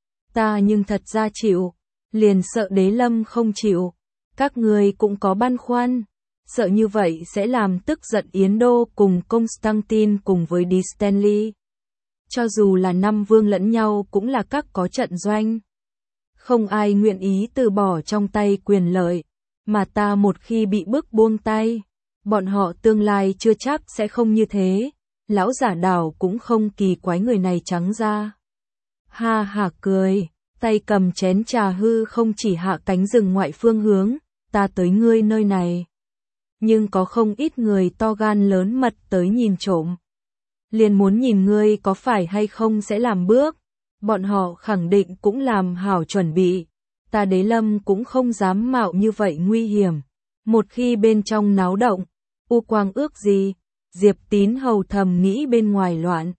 Ta nhưng thật ra chịu, liền sợ Đế Lâm không chịu, các ngươi cũng có băn khoăn. Sợ như vậy sẽ làm tức giận Yến Đô cùng Constantine cùng với Đi Stanley. Cho dù là năm vương lẫn nhau cũng là các có trận doanh. Không ai nguyện ý từ bỏ trong tay quyền lợi, mà ta một khi bị bức buông tay, bọn họ tương lai chưa chắc sẽ không như thế. Lão giả Đào cũng không kỳ quái người này trắng ra. Ha hả cười, tay cầm chén trà hư không chỉ hạ cánh rừng ngoại phương hướng, ta tới ngươi nơi này. Nhưng có không ít người to gan lớn mật tới nhìn trộm. Liền muốn nhìn ngươi có phải hay không sẽ làm bước. Bọn họ khẳng định cũng làm hảo chuẩn bị. Ta Đế Lâm cũng không dám mạo như vậy nguy hiểm. Một khi bên trong náo động, U Quang ước gì? Diệp Tín Hầu thầm nghĩ bên ngoài loạn.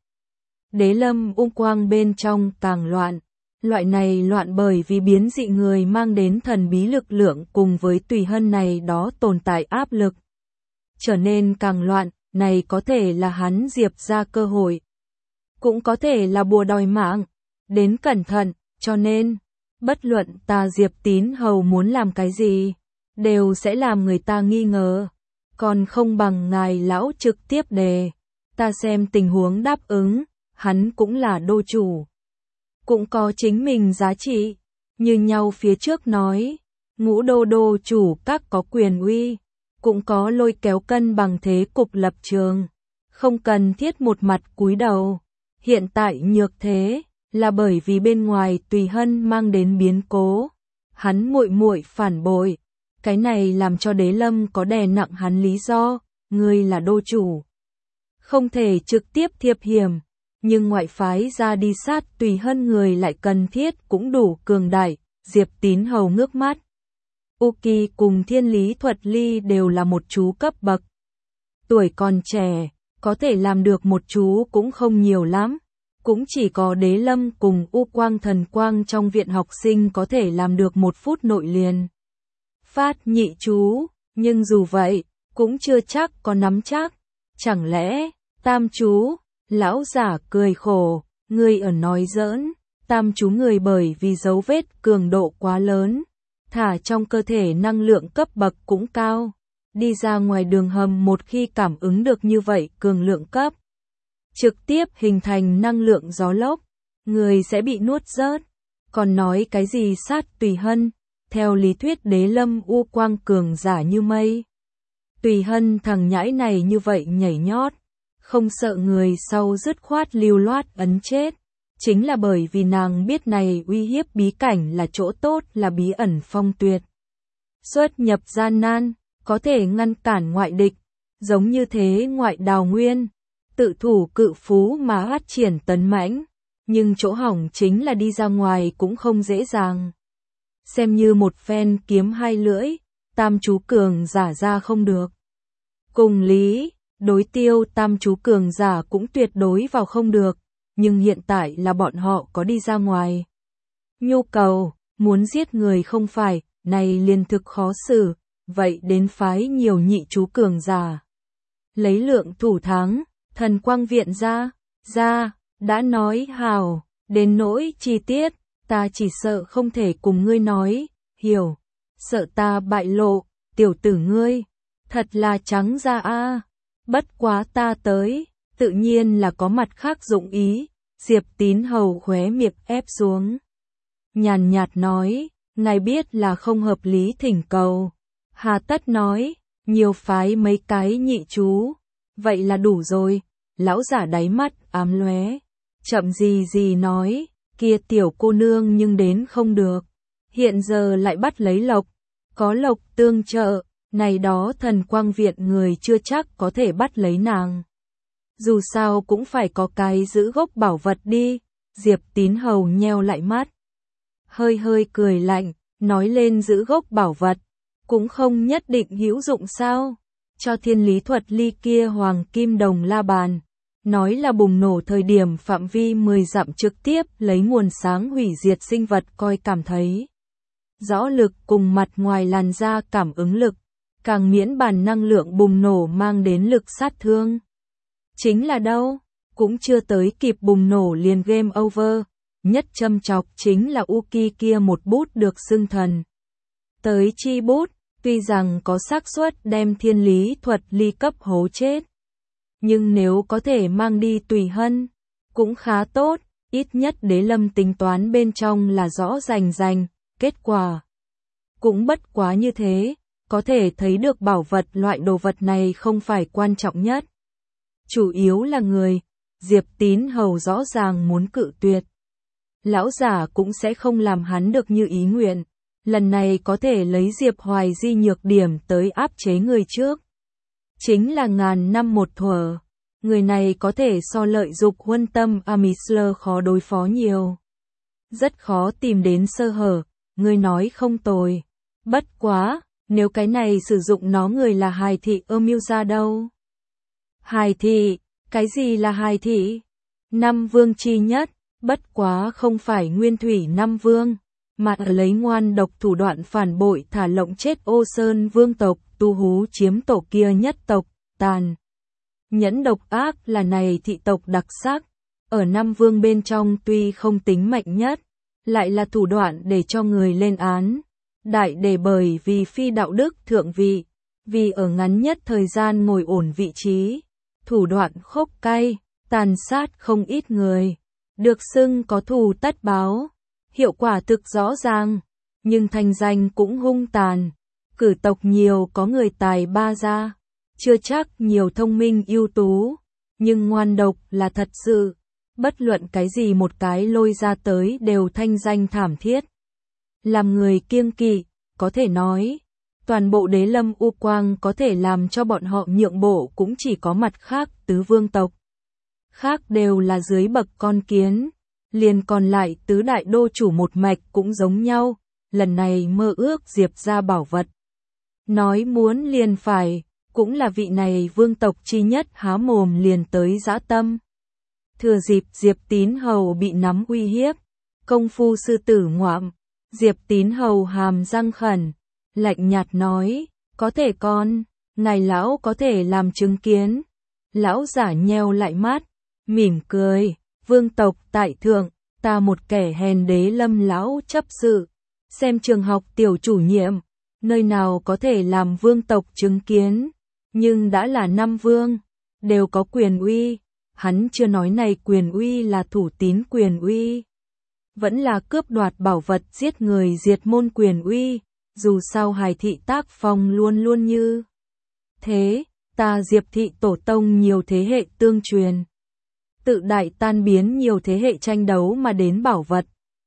Đế Lâm U Quang bên trong càng loạn. Loại này loạn bởi vì biến dị người mang đến thần bí lực lượng cùng với Tùy Hân này đó tồn tại áp lực. Trở nên càng loạn, này có thể là hắn Diệp ra cơ hội. Cũng có thể là bùa đòi mạng. Đến cẩn thận, cho nên, bất luận ta Diệp Tín Hầu muốn làm cái gì, đều sẽ làm người ta nghi ngờ. Còn không bằng ngài lão trực tiếp đề. Ta xem tình huống đáp ứng, hắn cũng là đô chủ. Cũng có chính mình giá trị, như nhau phía trước nói, ngũ đô chủ các có quyền uy, cũng có lôi kéo cân bằng thế cục lập trường, không cần thiết một mặt cúi đầu. Hiện tại nhược thế, là bởi vì bên ngoài Tùy Hân mang đến biến cố, hắn muội muội phản bội, cái này làm cho Đế Lâm có đè nặng hắn lý do, ngươi là đô chủ, không thể trực tiếp thiệp hiểm. Nhưng ngoại phái ra đi sát Tùy Hân người lại cần thiết cũng đủ cường đại. Diệp Tín Hầu ngước mắt. Uki cùng Thiên Lý Thuật Ly đều là một chú cấp bậc. Tuổi còn trẻ, có thể làm được một chú cũng không nhiều lắm. Cũng chỉ có Đế Lâm cùng U Quang Thần Quang trong viện học sinh có thể làm được 1 phút nội liền. Phát nhị chú, nhưng dù vậy, cũng chưa chắc có nắm chắc. Chẳng lẽ, tam chú? Lão giả cười khổ, ngươi ở nói giỡn, tam chú người bởi vì dấu vết cường độ quá lớn, thả trong cơ thể năng lượng cấp bậc cũng cao, đi ra ngoài đường hầm một khi cảm ứng được như vậy cường lượng cấp, trực tiếp hình thành năng lượng gió lốc, người sẽ bị nuốt rớt. Còn nói cái gì sát Tùy Hân, theo lý thuyết Đế Lâm U Quang cường giả như mây. Tùy Hân thằng nhãi này như vậy nhảy nhót, không sợ người sau dứt khoát lưu loát ấn chết, chính là bởi vì nàng biết này uy hiếp bí cảnh là chỗ tốt, là bí ẩn phong tuyệt. Xuất nhập gian nan, có thể ngăn cản ngoại địch, giống như thế ngoại đào nguyên, tự thủ cự phú mà phát triển tấn mãnh, nhưng chỗ hỏng chính là đi ra ngoài cũng không dễ dàng. xem như một phen kiếm hai lưỡi, tam chú cường giả ra không được. Cùng lý, đối tiêu tam chú cường giả cũng tuyệt đối vào không được, nhưng hiện tại là bọn họ có đi ra ngoài. Nhu cầu, muốn giết người không phải, này liền thực khó xử, vậy đến phái nhiều nhị chú cường giả. Lấy lượng thủ thắng, thần quang viện ra, đã nói hào, đến nỗi chi tiết, ta chỉ sợ không thể cùng ngươi nói, hiểu, sợ ta bại lộ, tiểu tử ngươi, thật là trắng ra a. Bất quá ta tới, tự nhiên là có mặt khác dụng ý, Diệp Tín Hầu khóe miệng ép xuống. Nhàn nhạt nói, ngài biết là không hợp lý thỉnh cầu. Hà tất nói, nhiều phái mấy cái nhị chú, vậy là đủ rồi. Lão giả đáy mắt ám lóe, chậm gì nói, kia tiểu cô nương nhưng đến không được. Hiện giờ lại bắt lấy lộc, có lộc tương trợ, này đó thần quang viện người chưa chắc có thể bắt lấy nàng. Dù sao cũng phải có cái giữ gốc bảo vật đi. Diệp Tín Hầu nheo lại mắt, hơi cười lạnh, nói lên giữ gốc bảo vật, cũng không nhất định hữu dụng sao. Cho thiên lý thuật ly kia hoàng kim đồng la bàn, nói là bùng nổ thời điểm phạm vi 10 dặm trực tiếp lấy nguồn sáng hủy diệt sinh vật coi cảm thấy. Rõ lực cùng mặt ngoài làn da cảm ứng lực, càng miễn bàn năng lượng bùng nổ mang đến lực sát thương. Chính là đâu, cũng chưa tới kịp bùng nổ liền game over, nhất châm chọc chính là Uki kia một bút được xưng thần. Tới chi bút, tuy rằng có xác suất đem thiên lý thuật ly cấp hố chết. Nhưng nếu có thể mang đi tùy hân, cũng khá tốt, ít nhất Đế Lâm tính toán bên trong là rõ rành, kết quả. Cũng bất quá như thế, có thể thấy được bảo vật loại đồ vật này không phải quan trọng nhất. Chủ yếu là người, Diệp Tín Hầu rõ ràng muốn cự tuyệt. Lão giả cũng sẽ không làm hắn được như ý nguyện. Lần này có thể lấy Diệp Hoài Di nhược điểm tới áp chế người trước. Chính là ngàn năm một thuở. Người này có thể so lợi dục huân tâm Amisler khó đối phó nhiều. Rất khó tìm đến sơ hở, người nói không tồi. Bất quá, nếu cái này sử dụng nó người là hài thị Mưu ra đâu? Hài thị, cái gì là hài thị? Năm vương chi nhất, bất quá không phải nguyên thủy năm vương, mà lấy ngoan độc thủ đoạn phản bội thả lộng chết Ô Sơn vương tộc, tu hú chiếm tổ kia nhất tộc, tàn. Nhẫn độc ác là này thị tộc đặc sắc, ở năm vương bên trong tuy không tính mạnh nhất, lại là thủ đoạn để cho người lên án. Đại để bởi vì phi đạo đức thượng vị, vì ở ngắn nhất thời gian ngồi ổn vị trí, thủ đoạn khốc cay, tàn sát không ít người, được xưng có thù tất báo, hiệu quả thực rõ ràng, nhưng thành danh cũng hung tàn, cử tộc nhiều có người tài ba ra, chưa chắc nhiều thông minh ưu tú, nhưng ngoan độc là thật sự, bất luận cái gì một cái lôi ra tới đều thanh danh thảm thiết. Làm người kiêng kỵ, có thể nói, toàn bộ Đế Lâm U Quang có thể làm cho bọn họ nhượng bộ cũng chỉ có mặt khác tứ vương tộc. Khác đều là dưới bậc con kiến, liền còn lại tứ đại đô chủ một mạch cũng giống nhau, lần này mơ ước Diệp ra bảo vật. Nói muốn liền phải, cũng là vị này vương tộc chi nhất há mồm liền tới dã tâm. Thừa dịp Diệp Tín Hầu bị nắm uy hiếp, công phu sư tử ngoạm, Diệp Tín Hầu hàm răng khẩn, lạnh nhạt nói, có thể con, ngài lão có thể làm chứng kiến. Lão giả nheo lại mắt, mỉm cười, vương tộc tại thượng, ta một kẻ hèn Đế Lâm lão chấp sự, xem trường học tiểu chủ nhiệm, nơi nào có thể làm vương tộc chứng kiến, nhưng đã là năm vương, đều có quyền uy, hắn chưa nói này quyền uy là thủ tín quyền uy, vẫn là cướp đoạt bảo vật giết người diệt môn quyền uy, dù sao hài thị tác phong luôn luôn như thế, ta Diệp thị tổ tông nhiều thế hệ tương truyền, tự đại tan biến nhiều thế hệ tranh đấu mà đến bảo vật.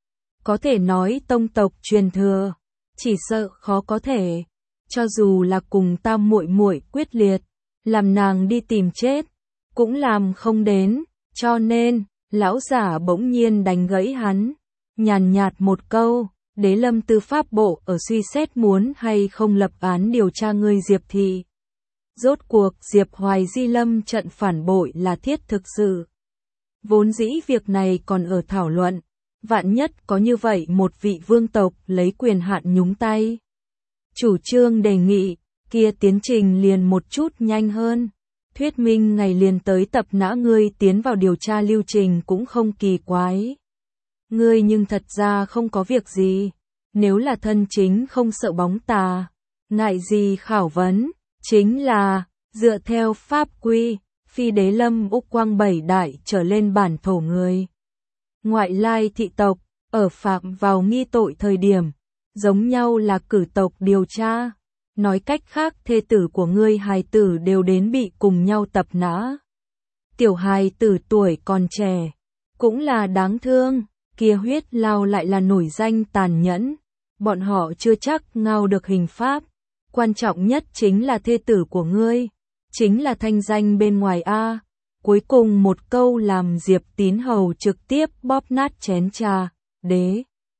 Có thể nói tông tộc truyền thừa, chỉ sợ khó có thể, cho dù là cùng tam muội muội quyết liệt, làm nàng đi tìm chết, cũng làm không đến, cho nên, lão giả bỗng nhiên đánh gãy hắn, nhàn nhạt một câu, Đế Lâm tư pháp bộ ở suy xét muốn hay không lập án điều tra ngươi Diệp Thị. Rốt cuộc Diệp Hoài Di lâm trận phản bội là thiết thực sự. Vốn dĩ việc này còn ở thảo luận, vạn nhất có như vậy một vị vương tộc lấy quyền hạn nhúng tay. Chủ trương đề nghị, kia tiến trình liền một chút nhanh hơn. Thuyết minh ngày liền tới tập nã ngươi tiến vào điều tra lưu trình cũng không kỳ quái. Ngươi nhưng thật ra không có việc gì, nếu là thân chính không sợ bóng tà, ngại gì khảo vấn, chính là, dựa theo pháp quy, phi Đế Lâm Úc Quang 7 đại trở lên bản thổ người. Ngoại lai thị tộc, ở phạm vào nghi tội thời điểm, giống nhau là cử tộc điều tra. Nói cách khác thê tử của ngươi hài tử đều đến bị cùng nhau tập nã. Tiểu hài tử tuổi còn trẻ, cũng là đáng thương, kia huyết lao lại là nổi danh tàn nhẫn. Bọn họ chưa chắc ngao được hình pháp. Quan trọng nhất chính là thê tử của ngươi, chính là thanh danh bên ngoài a. Cuối cùng một câu làm Diệp Tín Hầu trực tiếp bóp nát chén trà. Đế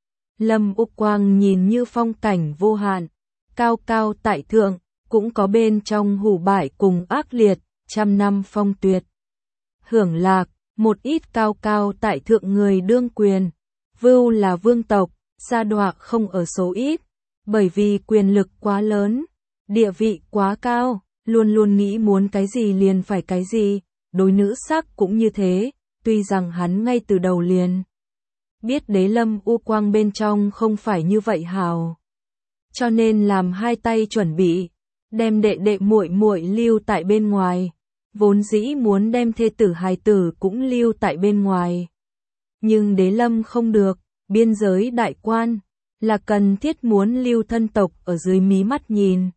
Lâm Úc Quang nhìn như phong cảnh vô hạn, cao cao tại thượng, cũng có bên trong hủ bại cùng ác liệt, trăm năm phong tuyệt. Hưởng lạc, một ít cao cao tại thượng người đương quyền, vưu là vương tộc, sa đọa không ở số ít, bởi vì quyền lực quá lớn, địa vị quá cao, luôn luôn nghĩ muốn cái gì liền phải cái gì, đối nữ sắc cũng như thế, tuy rằng hắn ngay từ đầu liền biết Đế Lâm U Quang bên trong không phải như vậy hào. Cho nên làm hai tay chuẩn bị, đem đệ đệ muội muội lưu tại bên ngoài, vốn dĩ muốn đem thê tử hài tử cũng lưu tại bên ngoài. Nhưng Đế Lâm không được, biên giới đại quan, là cần thiết muốn lưu thân tộc ở dưới mí mắt nhìn.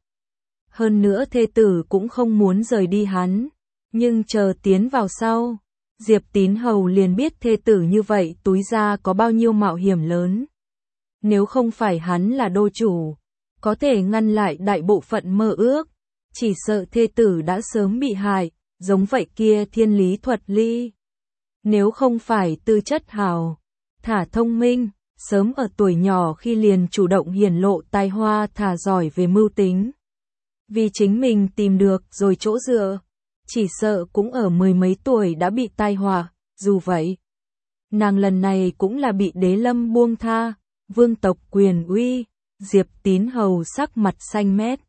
Hơn nữa thê tử cũng không muốn rời đi hắn, nhưng chờ tiến vào sau, Diệp Tín Hầu liền biết thê tử như vậy túi ra có bao nhiêu mạo hiểm lớn. Nếu không phải hắn là đô chủ, có thể ngăn lại đại bộ phận mơ ước, chỉ sợ thê tử đã sớm bị hại, giống vậy kia Thiên Lý Thuật Ly. Nếu không phải tư chất hào, thả thông minh, sớm ở tuổi nhỏ khi liền chủ động hiển lộ tài hoa thả giỏi về mưu tính. Vì chính mình tìm được rồi chỗ dựa, chỉ sợ cũng ở mười mấy tuổi đã bị tai họa, dù vậy. Nàng lần này cũng là bị Đế Lâm buông tha, vương tộc quyền uy, Diệp Tín Hầu sắc mặt xanh mét.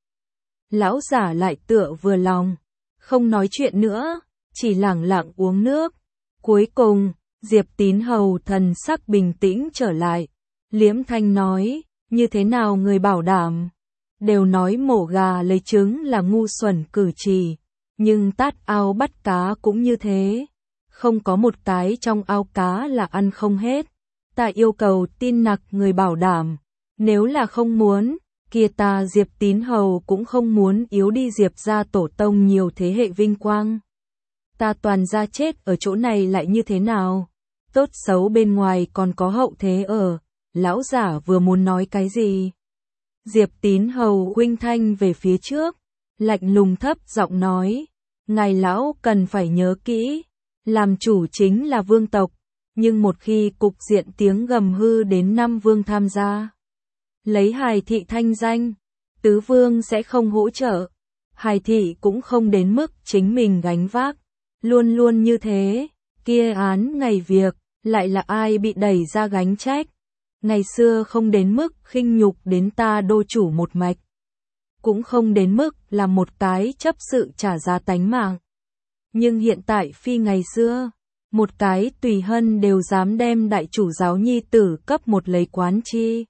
Lão giả lại tựa vừa lòng, không nói chuyện nữa, chỉ lẳng lặng uống nước. Cuối cùng, Diệp Tín Hầu thần sắc bình tĩnh trở lại, liễm thanh nói, như thế nào người bảo đảm. Đều nói mổ gà lấy trứng là ngu xuẩn cử chỉ, nhưng tát ao bắt cá cũng như thế. Không có một cái trong ao cá là ăn không hết. Ta yêu cầu tin nặc người bảo đảm. Nếu là không muốn, kia ta Diệp Tín Hầu cũng không muốn yếu đi Diệp gia tổ tông nhiều thế hệ vinh quang. Ta toàn ra chết ở chỗ này lại như thế nào? Tốt xấu bên ngoài còn có hậu thế ở. Lão giả vừa muốn nói cái gì? Diệp Tín Hầu huynh thanh về phía trước, lạnh lùng thấp giọng nói, ngài lão cần phải nhớ kỹ, làm chủ chính là vương tộc, nhưng một khi cục diện tiếng gầm hư đến 5 vương tham gia, lấy hài thị thanh danh, tứ vương sẽ không hỗ trợ, hài thị cũng không đến mức chính mình gánh vác, luôn luôn như thế, kia án ngày việc, lại là ai bị đẩy ra gánh trách. Ngày xưa không đến mức khinh nhục đến ta đô chủ một mạch, cũng không đến mức là một cái chấp sự trả giá tánh mạng. Nhưng hiện tại phi ngày xưa, một cái tùy hân đều dám đem đại chủ giáo nhi tử cấp một lấy quán chi.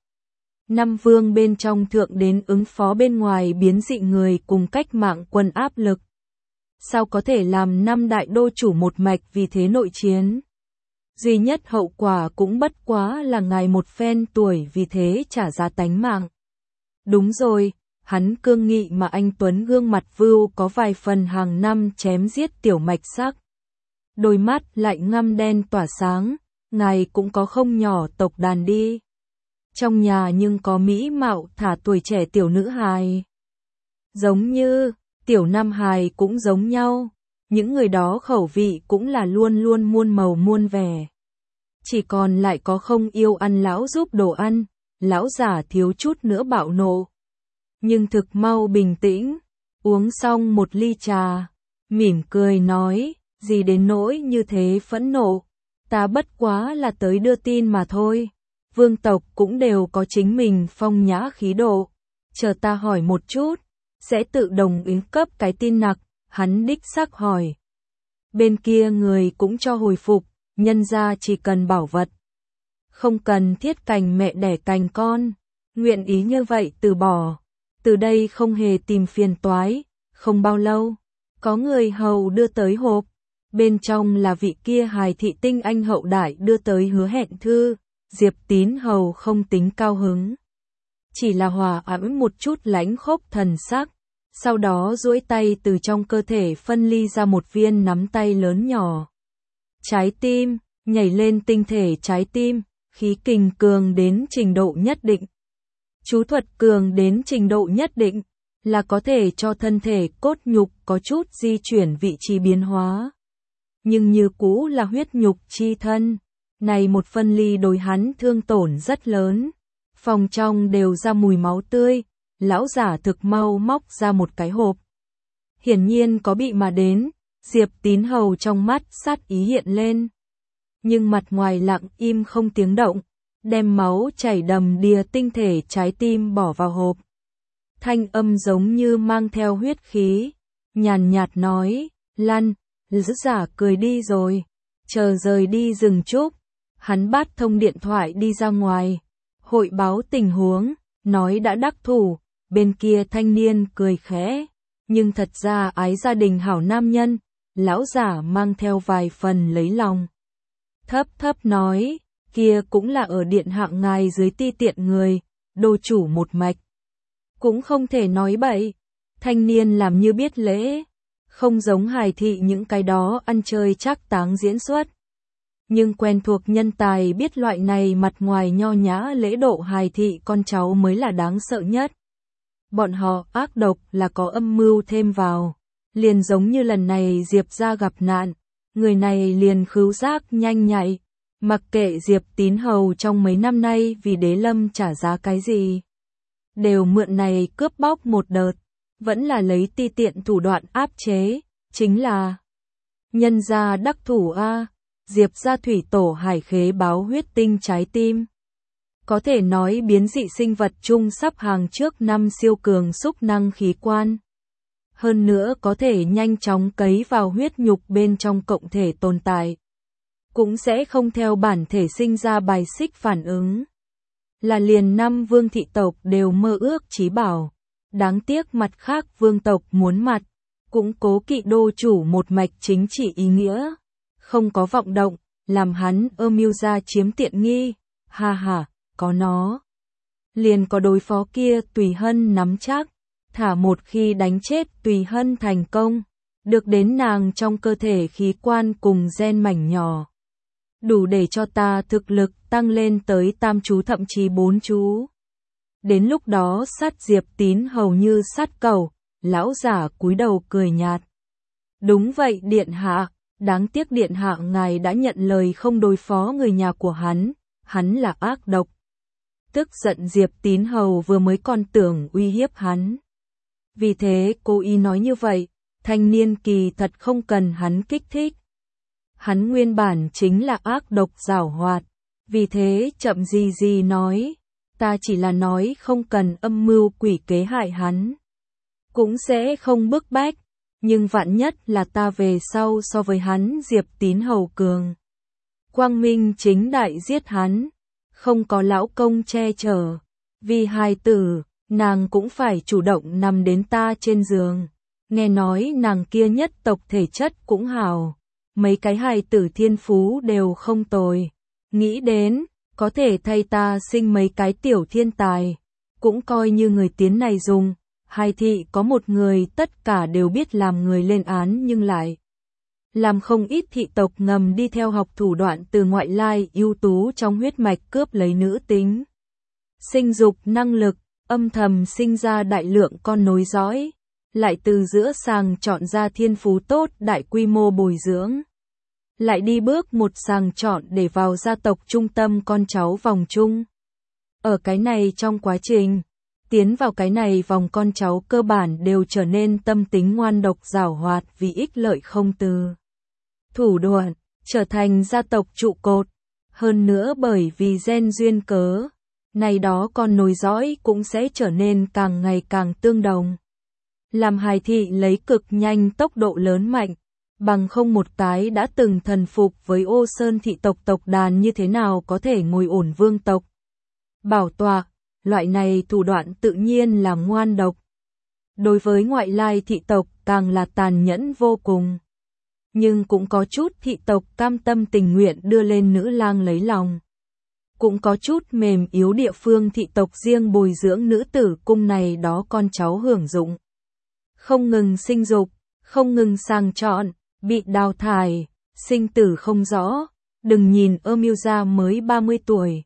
5 vương bên trong thượng đến ứng phó bên ngoài biến dị người cùng cách mạng quân áp lực. Sao có thể làm 5 đại đô chủ một mạch vì thế nội chiến? Duy nhất hậu quả cũng bất quá là ngài một phen tuổi vì thế trả giá tánh mạng. Đúng rồi, hắn cương nghị mà anh Tuấn gương mặt vưu có vài phần hàng năm chém giết tiểu mạch sắc. Đôi mắt lại ngăm đen tỏa sáng, ngài cũng có không nhỏ tộc đàn đi. Trong nhà nhưng có mỹ mạo thả tuổi trẻ tiểu nữ hài. Giống như, tiểu nam hài cũng giống nhau. Những người đó khẩu vị cũng là luôn luôn muôn màu muôn vẻ. Chỉ còn lại có không yêu ăn lão giúp đồ ăn, lão giả thiếu chút nữa bạo nộ. Nhưng thực mau bình tĩnh, uống xong một ly trà, mỉm cười nói, gì đến nỗi như thế phẫn nộ, ta bất quá là tới đưa tin mà thôi. Vương tộc cũng đều có chính mình phong nhã khí độ, chờ ta hỏi một chút, sẽ tự đồng ý cấp cái tin nặc, hắn đích xác hỏi. Bên kia người cũng cho hồi phục, nhân ra chỉ cần bảo vật, không cần thiết cành mẹ đẻ cành con, nguyện ý như vậy từ bỏ, từ đây không hề tìm phiền toái. Không bao lâu, có người hầu đưa tới hộp, bên trong là vị kia hài thị tinh anh hậu đại đưa tới hứa hẹn thư. Diệp Tín hầu không tính cao hứng, chỉ là hòa ẵm một chút lãnh khốc thần sắc, sau đó duỗi tay từ trong cơ thể phân ly ra một viên nắm tay lớn nhỏ. Trái tim, nhảy lên tinh thể trái tim, khí kình cường đến trình độ nhất định. Chú thuật cường đến trình độ nhất định, là có thể cho thân thể cốt nhục có chút di chuyển vị trí biến hóa. Nhưng như cũ là huyết nhục chi thân. Này một phân ly đối hắn thương tổn rất lớn. Phòng trong đều ra mùi máu tươi, lão giả thực mau móc ra một cái hộp. Hiển nhiên có bị mà đến, Diệp Tín hầu trong mắt sát ý hiện lên. Nhưng mặt ngoài lặng im không tiếng động, đem máu chảy đầm đìa tinh thể trái tim bỏ vào hộp. Thanh âm giống như mang theo huyết khí, nhàn nhạt nói, lăn, lão giả cười đi rồi, chờ rời đi rừng trúc. Hắn bắt thông điện thoại đi ra ngoài, hội báo tình huống, nói đã đắc thủ, bên kia thanh niên cười khẽ, nhưng thật ra ái gia đình hảo nam nhân, lão giả mang theo vài phần lấy lòng. Thấp thấp nói, kia cũng là ở điện hạng ngài dưới ti tiện người, đô chủ một mạch. Cũng không thể nói bậy, thanh niên làm như biết lễ, không giống hài thị những cái đó ăn chơi trác táng diễn xuất. Nhưng quen thuộc nhân tài biết loại này mặt ngoài nho nhã lễ độ hài thị con cháu mới là đáng sợ nhất. Bọn họ ác độc là có âm mưu thêm vào. Liền giống như lần này Diệp ra gặp nạn, người này liền khứu giác nhanh nhạy, mặc kệ Diệp Tín hầu trong mấy năm nay vì đế lâm trả giá cái gì. Đều mượn này cướp bóc một đợt, vẫn là lấy ti tiện thủ đoạn áp chế, chính là nhân gia đắc thủ a. Diệp gia thủy tổ hải khế báo huyết tinh trái tim. Có thể nói biến dị sinh vật chung sắp hàng trước năm siêu cường xúc năng khí quan. Hơn nữa có thể nhanh chóng cấy vào huyết nhục bên trong cộng thể tồn tại. Cũng sẽ không theo bản thể sinh ra bài xích phản ứng. Là liền năm vương thị tộc đều mơ ước chí bảo. Đáng tiếc mặt khác vương tộc muốn mặt, cũng cố kỵ đô chủ một mạch chính trị ý nghĩa. Không có vọng động, làm hắn mưu ra chiếm tiện nghi, ha ha, có nó. Liền có đối phó kia Tùy Hân nắm chắc, thả một khi đánh chết Tùy Hân thành công, được đến nàng trong cơ thể khí quan cùng gen mảnh nhỏ. Đủ để cho ta thực lực tăng lên tới tam chú thậm chí 4 chú. Đến lúc đó sát Diệp Tín hầu như sát cầu, lão giả cúi đầu cười nhạt. Đúng vậy điện hạ. Đáng tiếc điện hạ ngài đã nhận lời không đối phó người nhà của hắn là ác độc. Tức giận Diệp Tín hầu vừa mới còn tưởng uy hiếp hắn. Vì thế cô ý nói như vậy, thanh niên kỳ thật không cần hắn kích thích. Hắn nguyên bản chính là ác độc giảo hoạt, vì thế chậm gì nói, ta chỉ là nói không cần âm mưu quỷ kế hại hắn. Cũng sẽ không bức bách. Nhưng vạn nhất là ta về sau so với hắn Diệp Tín hầu cường. Quang minh chính đại giết hắn, không có lão công che chở. Vì hài tử, nàng cũng phải chủ động nằm đến ta trên giường. Nghe nói nàng kia nhất tộc thể chất cũng hảo. Mấy cái hài tử thiên phú đều không tồi. Nghĩ đến, có thể thay ta sinh mấy cái tiểu thiên tài. Cũng coi như người tiến này dùng. Hai thị có một người tất cả đều biết làm người lên án nhưng lại làm không ít thị tộc ngầm đi theo học thủ đoạn từ ngoại lai ưu tú trong huyết mạch cướp lấy nữ tính. Sinh dục năng lực, âm thầm sinh ra đại lượng con nối dõi, lại từ giữa sàng chọn ra thiên phú tốt đại quy mô bồi dưỡng. Lại đi bước một sàng chọn để vào gia tộc trung tâm con cháu vòng chung. Ở cái này trong quá trình tiến vào cái này vòng, con cháu cơ bản đều trở nên tâm tính ngoan độc giảo hoạt vì ích lợi không từ thủ đoạn, trở thành gia tộc trụ cột. Hơn nữa bởi vì gen duyên cớ, này đó con nối dõi cũng sẽ trở nên càng ngày càng tương đồng. Làm hài thị lấy cực nhanh tốc độ lớn mạnh, bằng không một cái đã từng thần phục với Ô Sơn thị tộc tộc đàn như thế nào có thể ngồi ổn vương tộc. Bảo tọa, loại này thủ đoạn tự nhiên là ngoan độc. Đối với ngoại lai thị tộc càng là tàn nhẫn vô cùng. Nhưng cũng có chút thị tộc cam tâm tình nguyện đưa lên nữ lang lấy lòng. Cũng có chút mềm yếu địa phương thị tộc riêng bồi dưỡng nữ tử cung này đó con cháu hưởng dụng. Không ngừng sinh dục, không ngừng sang chọn, bị đào thải, sinh tử không rõ. Đừng nhìn Emilia mới 30 tuổi.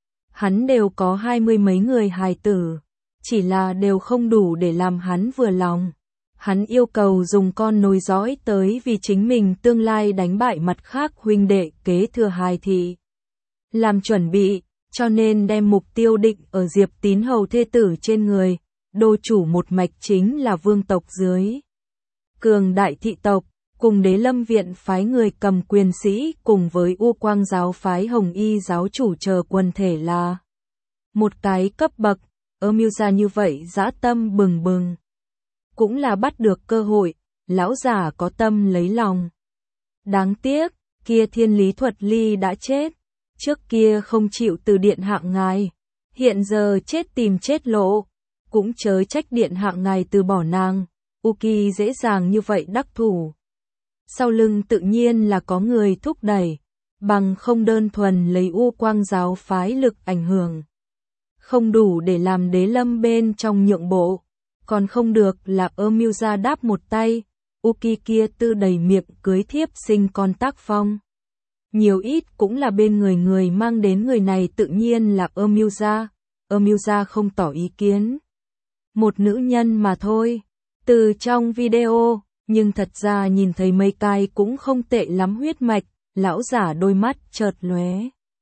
Hắn đều có 20 mấy người hài tử, chỉ là đều không đủ để làm hắn vừa lòng. Hắn yêu cầu dùng con nối dõi tới vì chính mình tương lai đánh bại mặt khác huynh đệ kế thừa hài thị. Làm chuẩn bị, cho nên đem mục tiêu định ở Diệp Tín hầu thê tử trên người, đô chủ một mạch chính là vương tộc dưới. Cường đại thị tộc, cùng Đế Lâm viện phái người cầm quyền sĩ cùng với U Quang giáo phái Hồng Y giáo chủ chờ quần thể là một cái cấp bậc. Emilia như vậy dã tâm bừng bừng. Cũng là bắt được cơ hội, lão giả có tâm lấy lòng. Đáng tiếc, kia Thiên Lý Thuật Ly đã chết. Trước kia không chịu từ điện hạ ngài, hiện giờ chết tìm chết lộ. Cũng chớ trách điện hạ ngài từ bỏ nàng, Uki dễ dàng như vậy đắc thủ. Sau lưng tự nhiên là có người thúc đẩy, bằng không đơn thuần lấy U Quang giáo phái lực ảnh hưởng. Không đủ để làm Đế Lâm bên trong nhượng bộ, còn không được là Emilia đáp một tay, Uki kia tư đầy miệng cưới thiếp sinh con tác phong. Nhiều ít cũng là bên người mang đến người này tự nhiên là Emilia. Emilia không tỏ ý kiến. Một nữ nhân mà thôi. Từ trong video, nhưng thật ra nhìn thấy mấy cái cũng không tệ lắm huyết mạch, lão giả đôi mắt chợt lóe.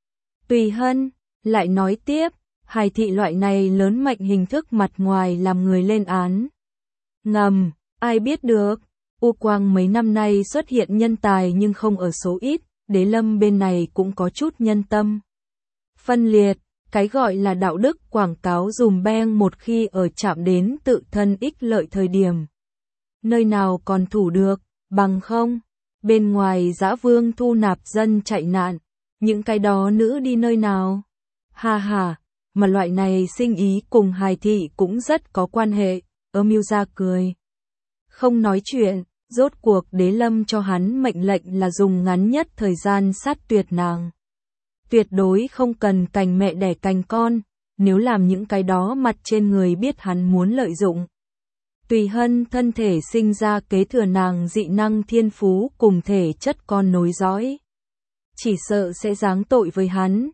Tùy Hân, lại nói tiếp, hài thị loại này lớn mạnh hình thức mặt ngoài làm người lên án. Ngầm, ai biết được, U Quang mấy năm nay xuất hiện nhân tài nhưng không ở số ít, Đế Lâm bên này cũng có chút nhân tâm. Phân liệt, cái gọi là đạo đức quảng cáo dùm beng một khi ở chạm đến tự thân ích lợi thời điểm. Nơi nào còn thủ được, bằng không, bên ngoài dã vương thu nạp dân chạy nạn, những cái đó nữ đi nơi nào? Ha ha, mà loại này sinh ý cùng hài thị cũng rất có quan hệ, Emilia cười. Không nói chuyện, rốt cuộc Đế Lâm cho hắn mệnh lệnh là dùng ngắn nhất thời gian sát tuyệt nàng. Tuyệt đối không cần cành mẹ đẻ cành con, nếu làm những cái đó mặt trên người biết hắn muốn lợi dụng. Tùy Hân thân thể sinh ra kế thừa nàng dị năng thiên phú cùng thể chất con nối dõi. Chỉ sợ sẽ giáng tội với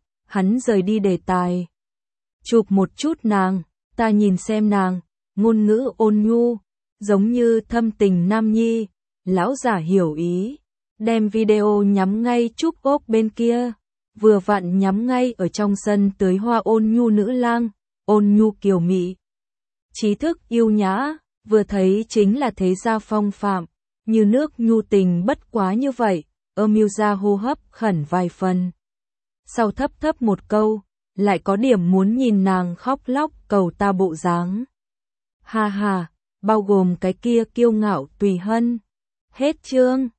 hắn rời đi đề tài. Chụp một chút nàng, ta nhìn xem nàng, ngôn ngữ ôn nhu, giống như thâm tình nam nhi, lão giả hiểu ý, đem video nhắm ngay Trúc ốc bên kia, vừa vặn nhắm ngay ở trong sân tưới hoa ôn nhu nữ lang, ôn nhu kiều mị. Trí thức yêu nhã, vừa thấy chính là thế gia phong phạm, như nước nhu tình bất quá như vậy, Emilia hô hấp khẩn vài phần. Sau thấp thấp một câu, lại có điểm muốn nhìn nàng khóc lóc cầu ta bộ dáng. Ha ha, bao gồm cái kia kiêu ngạo Tùy Hân. Hết chương.